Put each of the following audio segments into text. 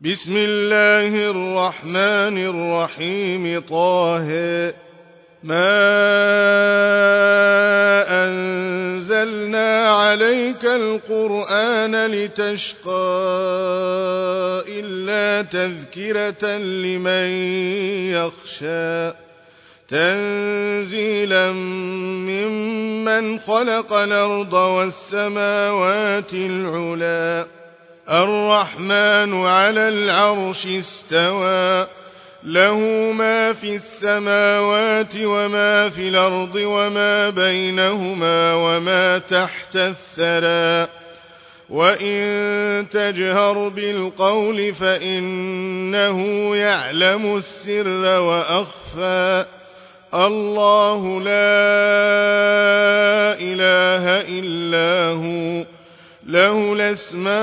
بسم الله الرحمن الرحيم. طه ما أنزلنا عليك القرآن لتشقى إلا تذكرة لمن يخشى تنزيلا ممن خلق الأرض والسماوات العلى الرحمن على العرش استوى له ما في السماوات وما في الأرض وما بينهما وما تحت الثرى وإن تجهر بالقول فإنه يعلم السر وأخفى الله لا إله إلا هو له الأسماء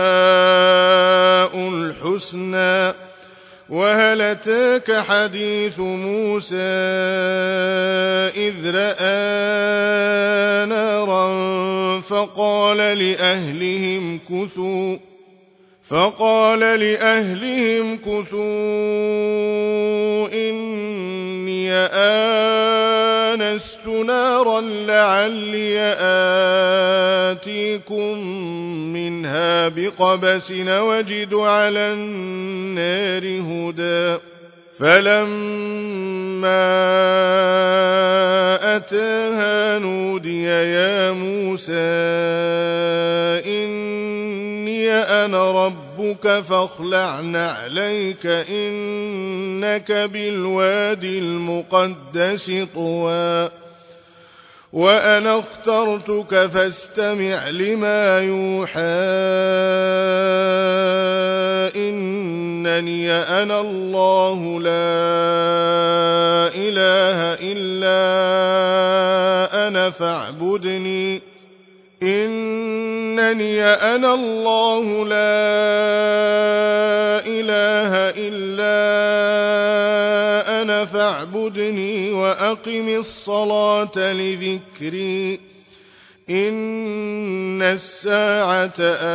الحسنى وهل أتاك حديث موسى إذ رأى نارا فقال لأهلهم كثوا إني آنست نارا لعلي آتيكم منها بقبس وجد على النار هدى فلما أتاها نودي يا موسى إني أنا ربك فاخلع نعليك إنك بالوادي المقدس طوى وأنا اخترتك فاستمع لما يوحى إنني أنا الله لا إله إلا أنا فاعبدني إنني أنا الله لا إله إلا أنا فاعبدني وأقم الصلاة لذكري إن الساعة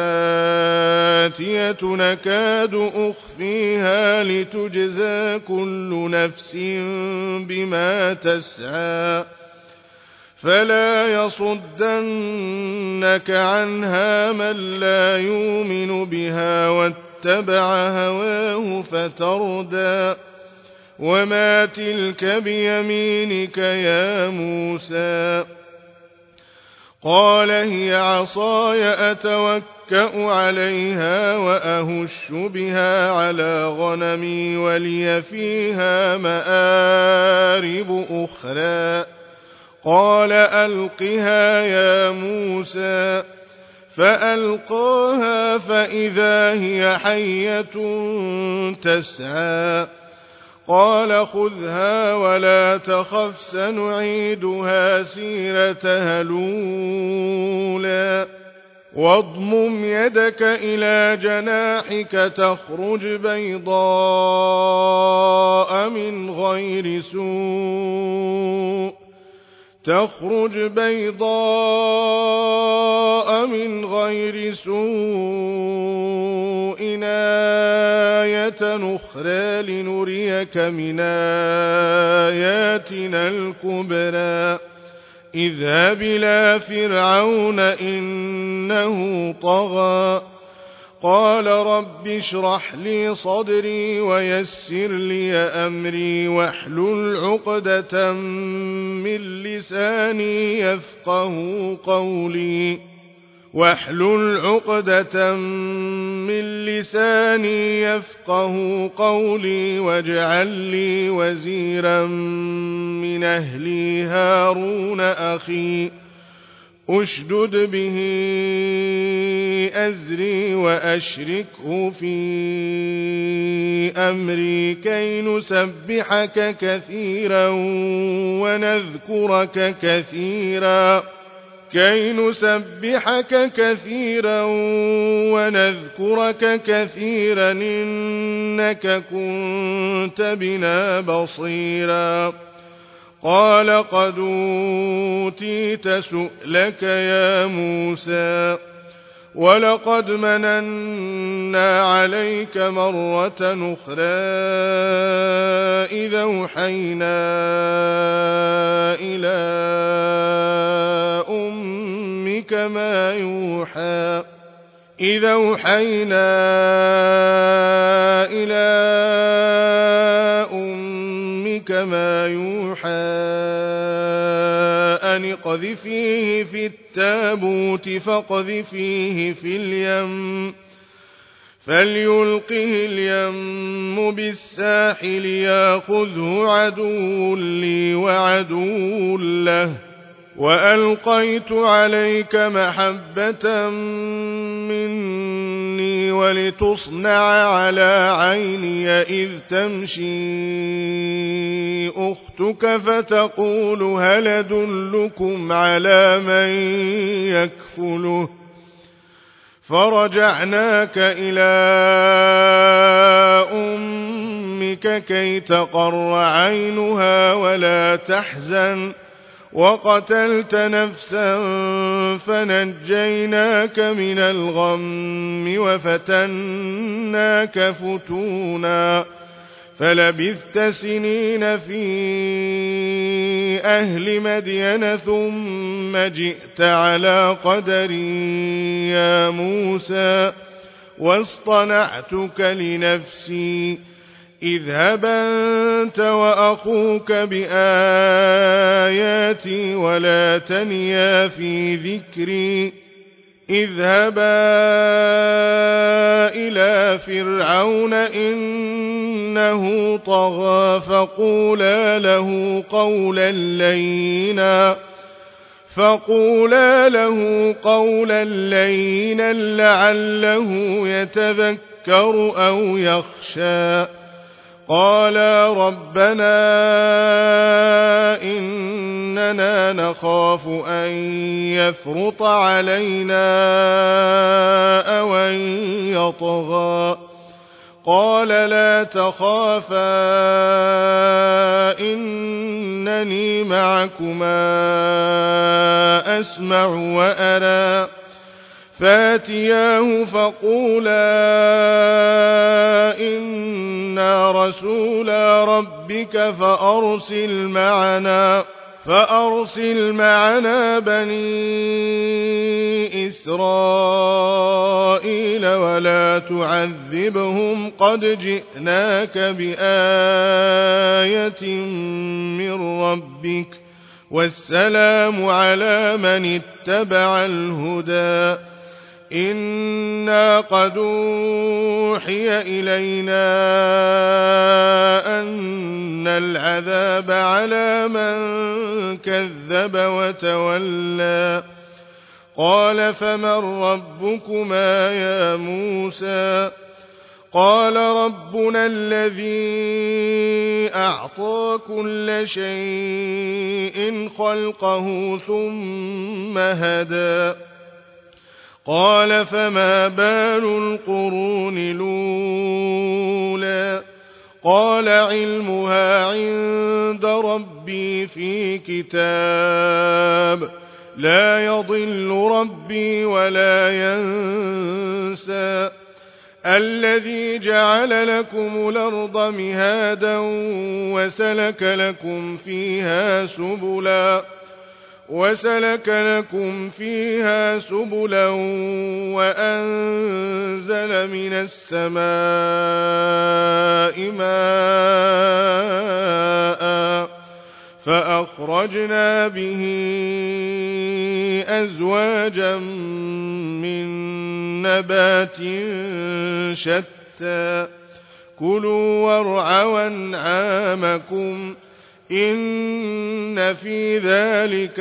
آتية نكاد أخفيها لتجزى كل نفس بما تسعى فلا يصدنك عنها من لا يؤمن بها واتبع هواه فتردى وما تلك بيمينك يا موسى قال هي عصاي أتوكأ عليها وأهش بها على غنمي ولي فيها مآرب أخرى قال ألقها يا موسى فألقاها فإذا هي حية تسعى قال خذها ولا تخف سنعيدها سيرتها الأولى واضمم يدك إلى جناحك تخرج بيضاء من غير سوء آية أخرى لنريك من آياتنا الكبرى اذهب إلى فرعون إنه طغى قال رب اشرح لي صدري ويسر لي أمري واحلل عقدة من لساني يفقه قولي واجعل لي وزيرا من أهلي هارون أخي أشدد به أزري وأشركه في أمري كي نسبحك كثيرا ونذكرك كثيرا إنك كنت بنا بصيرا قال قد أوتيت سؤلك يا موسى ولقد مننا عليك مرة أخرى إذا أوحينا إلى أمك ما يوحى أن اقذفيه في التابوت فاقذفيه في اليم فليلقه اليم بالساحل ياخذه عدو لي وعدو له وألقيت عليك محبة مني ولتصنع على عيني إذ تمشي أختك فتقول هل أدلكم على من يكفله فرجعناك إلى أمك كي تقر عينها ولا تحزن وقتلت نفسا فنجيناك من الغم وفتناك فتونا فلبثت سنين في أهل مدين ثم جئت على قدري يا موسى واصطنعتك لنفسي اذهب أنت وأخوك بآياتي ولا تنيا في ذكري اذهبا إلى فرعون إنه طغى فقولا له قولا لينا لعله يتذكر أو يخشى قالا ربنا إننا نخاف أن يفرط علينا أو أن يطغى قال لا تخافا إنني معكما أسمع وأرى فاتياه فقولا إنا رسولا ربك فأرسل معنا بني إسرائيل ولا تعذبهم قد جئناك بآية من ربك والسلام على من اتبع الهدى إنا قد أوحي إلينا أن العذاب على من كذب وتولى قال فمن ربكما يا موسى قال ربنا الذي أعطى كل شيء خلقه ثم هدى قال فما بال القرون الأولى قال علمها عند ربي في كتاب لا يضل ربي ولا ينسى الذي جعل لكم الأرض مهادا وسلك لكم فيها سبلا وأنزل من السماء ماء فأخرجنا به أزواجا من نبات شتى كلوا وارعوا أنعامكم إن في ذلك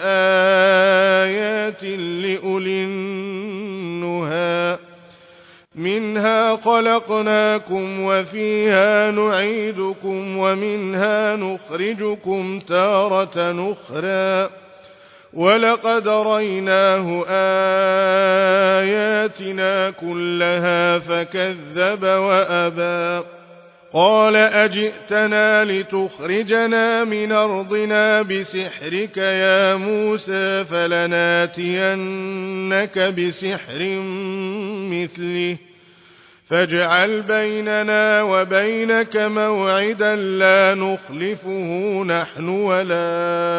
لآيات لأولي النهى منها خلقناكم وفيها نعيدكم ومنها نخرجكم تارة أخرى ولقد ريناه آياتنا كلها فكذب وأبى قال أجئتنا لتخرجنا من أرضنا بسحرك يا موسى فلناتينك بسحر مثله فاجعل بيننا وبينك موعدا لا نخلفه نحن ولا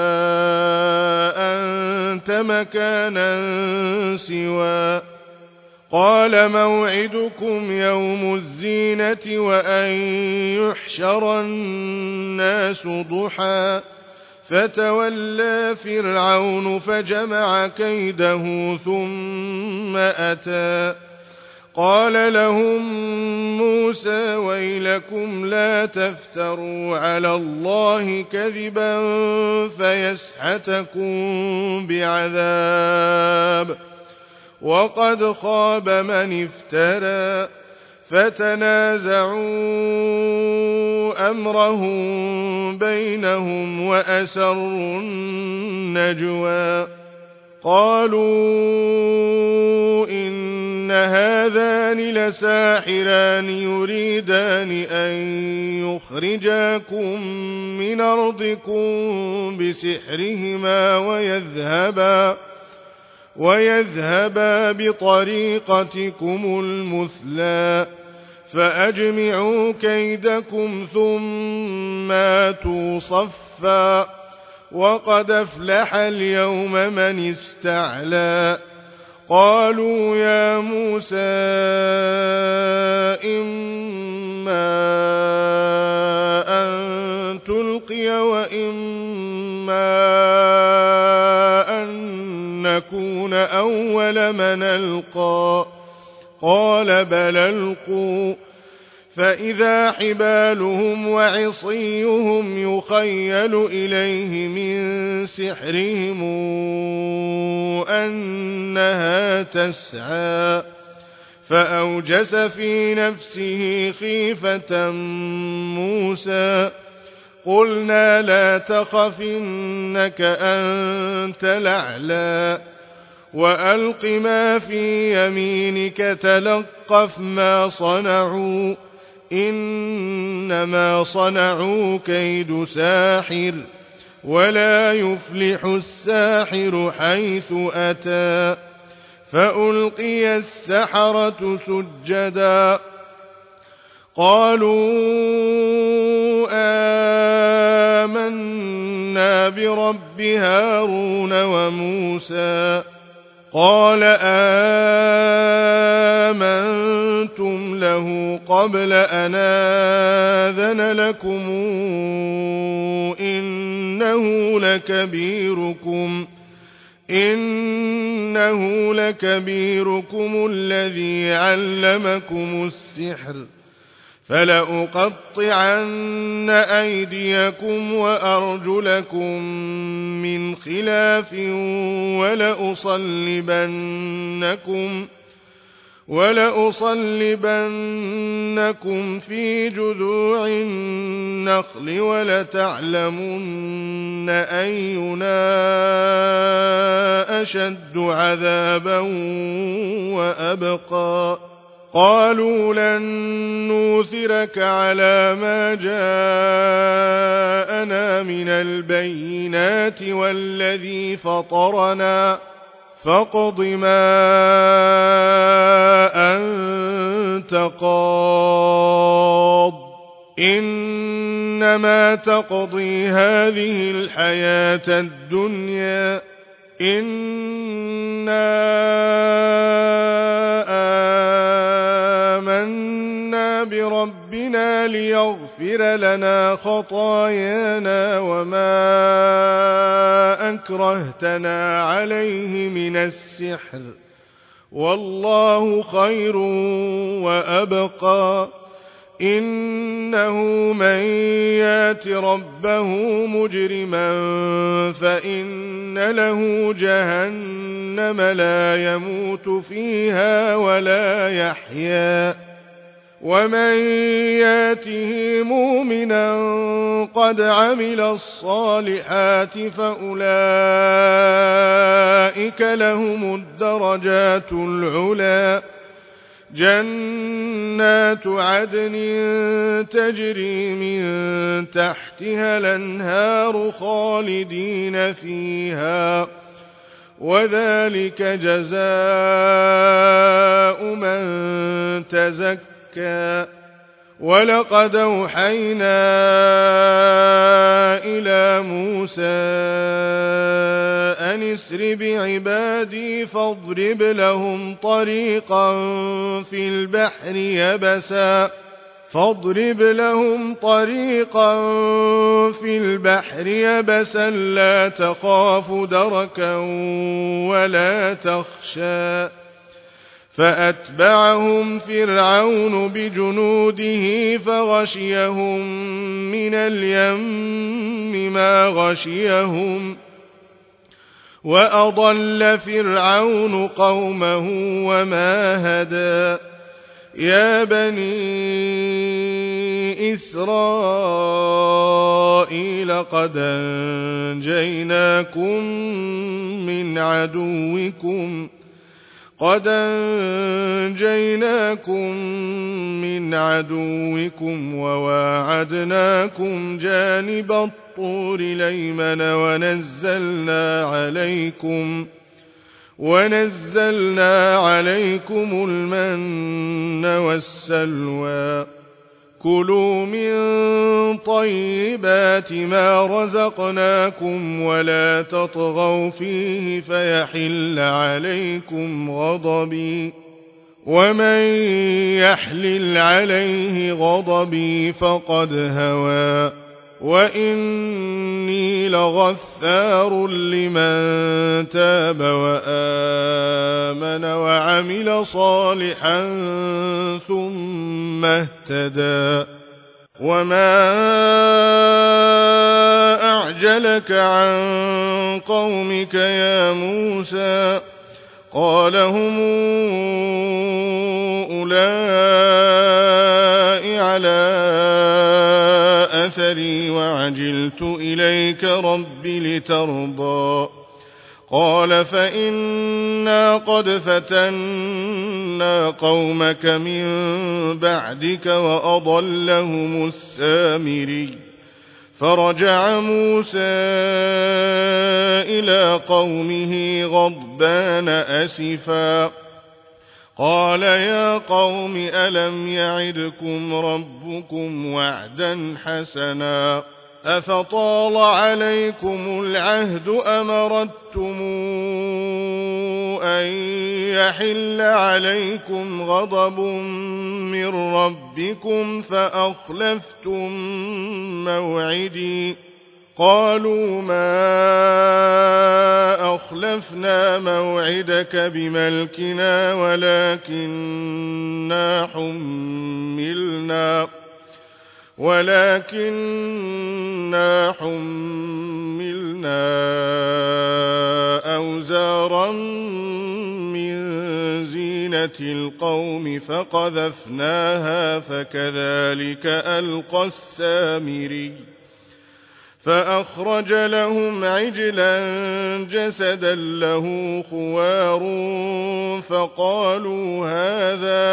أنت مكانا سوى قال موعدكم يوم الزينة وأن يحشر الناس ضحى فتولى فرعون فجمع كيده ثم أتى قال لهم موسى ويلكم لا تفتروا على الله كذبا فيسحتكم بعذاب وقد خاب من افترى فتنازعوا أمرهم بينهم وأسروا النجوى قالوا إن هذان لساحران يريدان أن يخرجاكم من أرضكم بسحرهما ويذهبا بطريقتكم المثلى فأجمعوا كيدكم ثم آتوا صفا وقد أفلح اليوم من استعلى قالوا يا موسى إما أن تلقي وإما أن نكون أول من ألقى قال بل ألقوا فإذا حبالهم وعصيهم يخيل إليه من سحرهم أنها تسعى فأوجس في نفسه خيفة موسى قلنا لا تخف إنك أنت الأعلى وألق ما في يمينك تلقف ما صنعوا إنما صنعوا كيد ساحر ولا يفلح الساحر حيث أتى فألقي السحرة سجدا قالوا آمنا برب هارون وموسى قال آمنتم له قبل أن آذن لكم إنه لكبيركم الذي علمكم السحر فلأقطعن أيديكم وأرجلكم من خلاف ولأصلبنكم في جذوع النخل ولتعلمن أينا أشد عذابا وأبقى قالوا لن نوثرك على ما جاءنا من البينات والذي فطرنا فاقض ما أنت قاض إنما تقضي هذه الحياة الدنيا إنا آمنا بربنا ليغفر لنا خطايانا وما أكرهتنا عليه من السحر والله خير وأبقى إنه من يات ربه مجرما فإن له جهنم لا يموت فيها ولا يحيا ومن ياته مؤمنا قد عمل الصالحات فأولئك لهم الدرجات العلى جنات جنات عدن تجري من تحتها الأنهار خالدين فيها وذلك جزاء من تزكى ولقد أوحينا إلى موسى أن اسر بعبادي فاضرب لهم طريقا في البحر يبسا لا تخاف دركا ولا تخشى فأتبعهم فرعون بجنوده فغشيهم من اليم ما غشيهم وأضل فرعون قومه وما هدى يا بني إسرائيل قد أنجيناكم من عدوكم وواعدناكم جانب الطور الأيمن ونزلنا عليكم المن والسلوى كلوا من طيبات ما رزقناكم ولا تطغوا فيه فيحل عليكم غضبي ومن يحلل عليه غضبي فقد هوى وإني لغفار لمن تاب وآمن وعمل صالحا ثم اهتدى وما أعجلك عن قومك يا موسى قال هم أولئك على أثري وعجلت إليك رب لترضى قال فإنا قد فتنا قومك من بعدك وأضلهم السامري فرجع موسى إلى قومه غضبان أسفا قال يا قوم ألم يعدكم ربكم وعدا حسنا أفطال عليكم العهد أم أردتم أن يحل عليكم غضب من ربكم فأخلفتم موعدي قالوا ما أخلفنا موعدك بملكنا ولكننا حملنا أوزارا من زينة القوم فقذفناها فكذلك ألقى السامري فأخرج لهم عجلا جسدا له خوار فقالوا هذا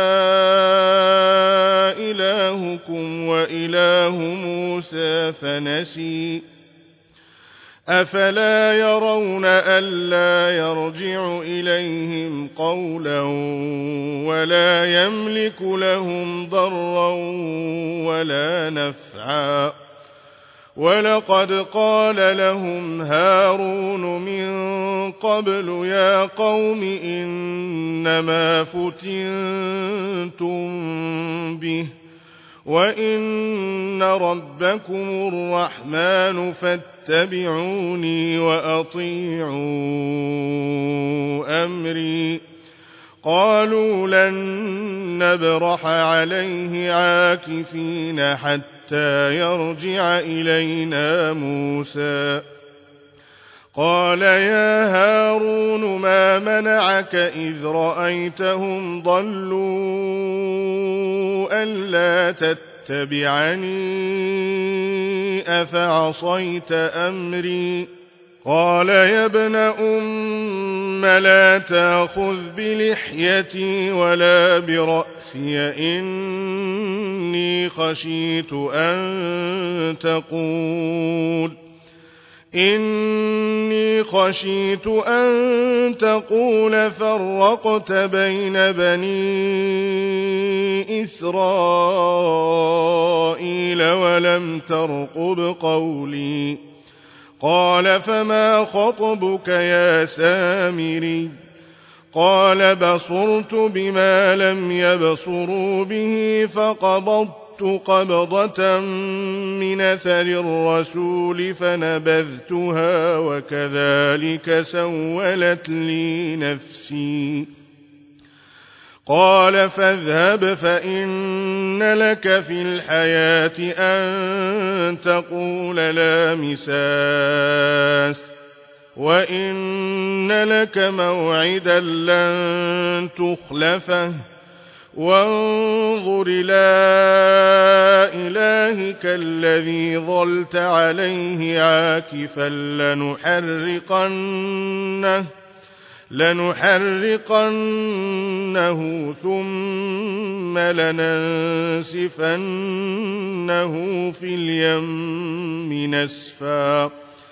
إلهكم وإله موسى فنسي أفلا يرون ألا يرجع إليهم قولا ولا يملك لهم ضرا ولا نفعا ولقد قال لهم هارون من قبل يا قوم إنما فتنتم به وإن ربكم الرحمن فاتبعوني وأطيعوا أمري قالوا لن نبرح عليه عاكفين حتى يرجع إلينا موسى قال يا هارون ما منعك إذ رأيتهم ضلوا ألا تتبعني أفعصيت أمري قال يا ابن أم لا تأخذ بلحيتي ولا برأسي إني خشيت أن تقول فرقت بين بني إسرائيل ولم ترقب قولي قال فما خطبك يا سامري قال بصرت بما لم يبصروا به فقبضت قبضة من أثر الرسول فنبذتها وكذلك سولت لي نفسي قال فاذهب فإن لك في الحياة أن تقول لا مساس وإن لك موعدا لن تخلفه وانظر إلى إلهك الذي ظلت عليه عاكفا لنحرقنه ثم لننسفنه في اليم نسفا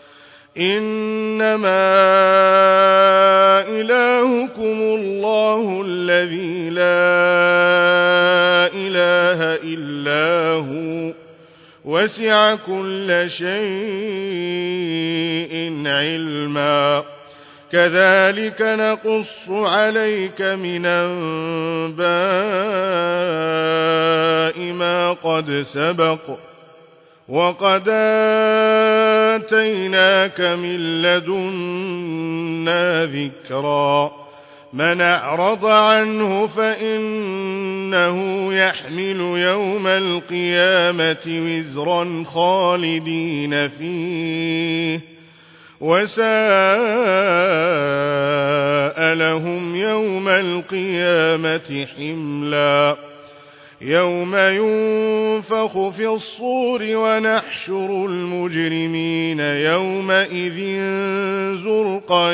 إنما إلهكم الله الذي لا إله إلا هو وسع كل شيء علما كذلك نقص عليك من أنباء ما قد سبق وقد آتيناك من لدنا ذكرا من أعرض عنه فإنه يحمل يوم القيامة وزرا خالدين فيه وساء لهم يوم القيامة حملا يوم ينفخ في الصور ونحشر المجرمين يومئذ زرقا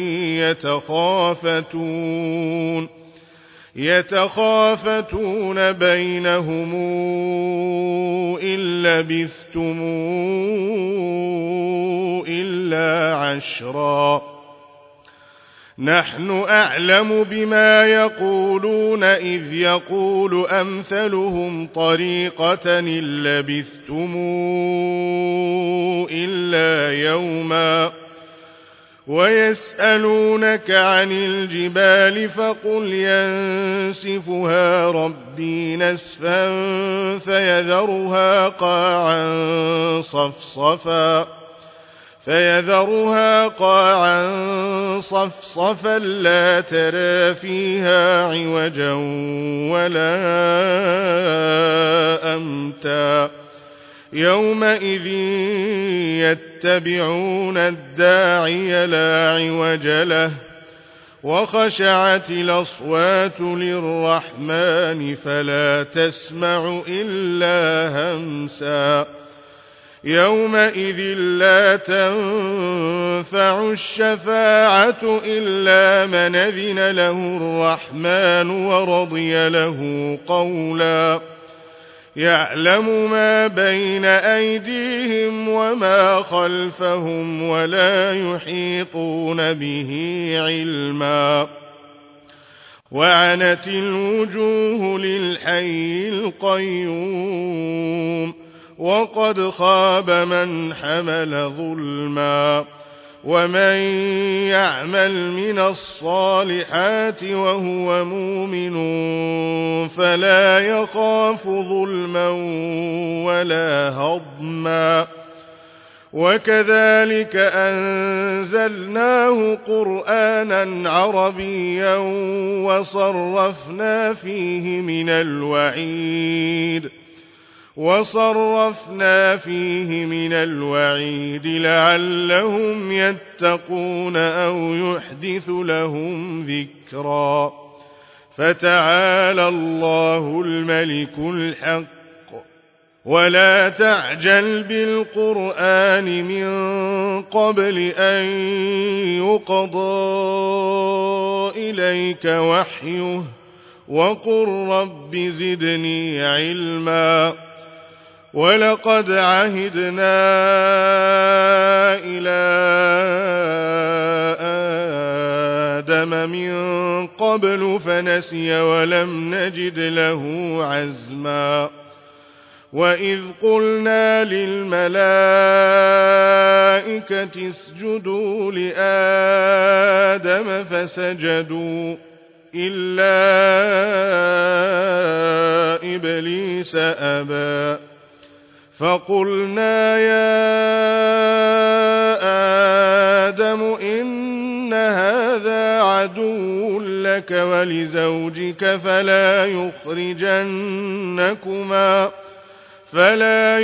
يتخافتون بينهم إن لبثتم إلا عشرا نحن أعلم بما يقولون إذ يقول أمثلهم طريقة إن لبثتم إلا يوما ويسألونك عن الجبال فقل ينسفها ربي نسفا فيذرها قاعا صفصفا لا ترى فيها عوجا ولا أمتا يومئذ يتبعون الداعي لا عوج له وخشعت الأصوات للرحمن فلا تسمع إلا همسا يومئذ لا تنفع الشفاعة إلا من أذن له الرحمن ورضي له قولا يعلم ما بين أيديهم وما خلفهم ولا يحيطون به علما وعنت الوجوه للحي القيوم وقد خاب من حمل ظلما ومن يعمل من الصالحات وهو مؤمن فلا يخاف ظلما ولا هضما وكذلك أنزلناه قرآنا عربيا وصرفنا فيه من الوعيد لعلهم يتقون أو يحدث لهم ذكرا فتعالى الله الملك الحق ولا تعجل بالقرآن من قبل أن يقضى إليك وحيه وقل رب زدني علما ولقد عهدنا إلى آدم من قبل فنسي ولم نجد له عزما وإذ قلنا للملائكة اسجدوا لآدم فسجدوا إلا إبليس أبى فقلنا يا آدم إن هذا عدو لك ولزوجك فلا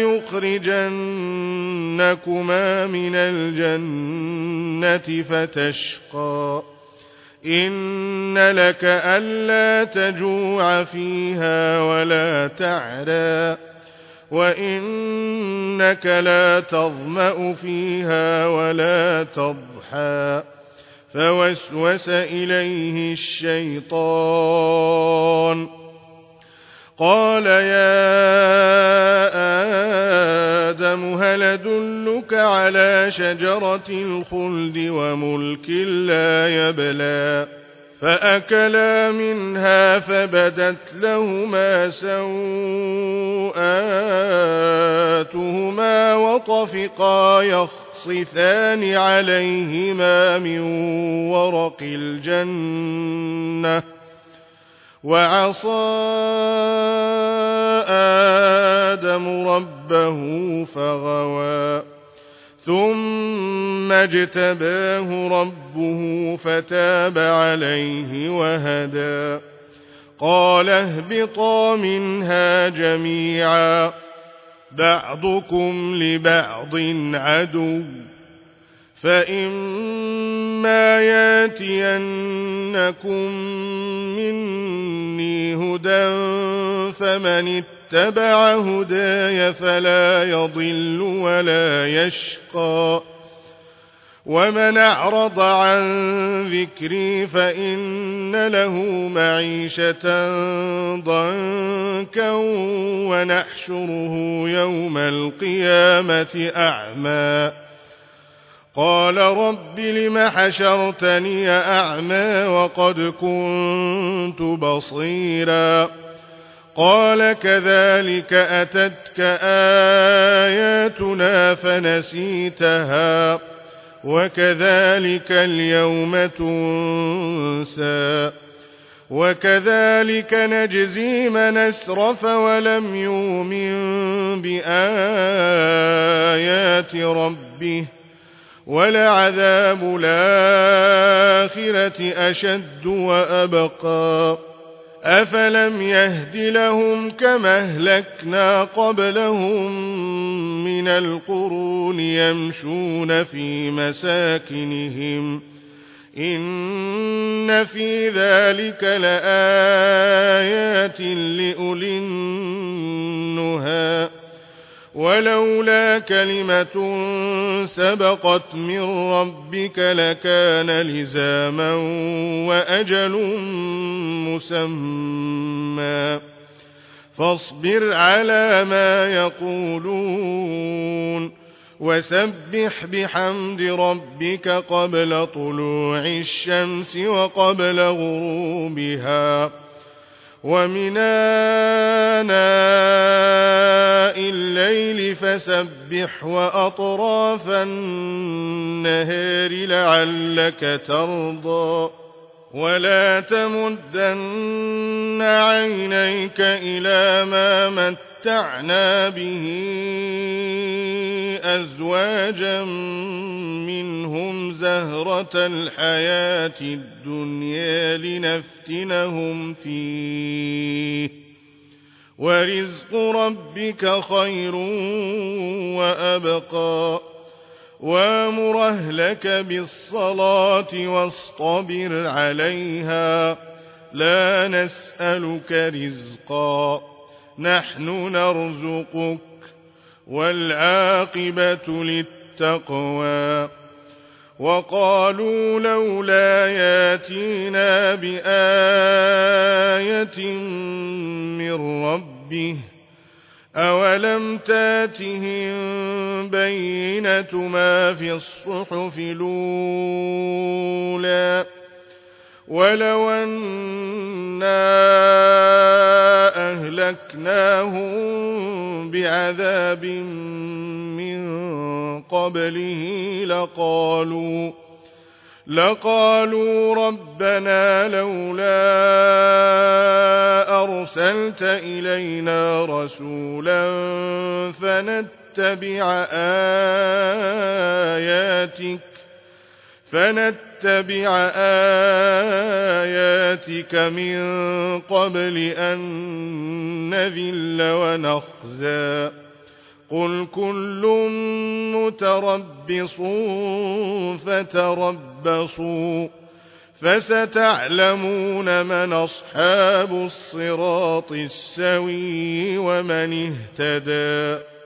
يخرجنكما من الجنة فتشقى إن لك ألا تجوع فيها ولا تعرى وإنك لا تظمأ فيها ولا تضحى فوسوس إليه الشيطان قال يا آدم هل أدلك على شجرة الخلد وملك لا يبلى فأكلا منها فبدت لهما سوآتهما وطفقا يخصفان عليهما من ورق الجنة وعصى آدم ربه فغوى ثم اجتباه ربه فتاب عليه وهدى قال اهبطا منها جميعا بعضكم لبعض عدو فإما ياتينكم مني هدى فمن اتبع هداي فلا يضل ولا يشقى ومن أعرض عن ذكري فإن له معيشة ضنكا ونحشره يوم القيامة أعمى قال رب لم حشرتني أعمى وقد كنت بصيرا قال كذلك أتتك آياتنا فنسيتها وكذلك اليوم تنسى وكذلك نجزي من أسرف ولم يؤمن بآيات ربه ولعذاب الآخرة أشد وأبقى أفلم يهد لهم كما أهلكنا قبلهم من القرون يمشون في مساكنهم إن في ذلك لآيات لأولي النهى ولولا كلمة سبقت من ربك لكان لزاما وأجل مسمى فاصبر على ما يقولون وسبح بحمد ربك قبل طلوع الشمس وقبل غروبها ومن آناء الليل فسبح وأطراف النهار لعلك ترضى ولا تمدن عينيك إلى ما متعنا به أزواجا منهم زهرة الحياة الدنيا لنفتنهم فيه ورزق ربك خير وأبقى وامر أهلك بالصلاة واصطبر عليها لا نسألك رزقا نحن نرزقك والعاقبة للتقوى وقالوا لولا ياتينا بآية من ربه أولم تاتهم بينة ما في الصحف الأولى ولو أنا أهلكناهم بعذاب من قبله لقالوا ربنا لولا أرسلت إلينا رسولا فنتبع آياتك من قبل أن نذل ونخزى قل كل متربص فتربصوا فستعلمون من أصحاب الصراط السوي ومن اهتدى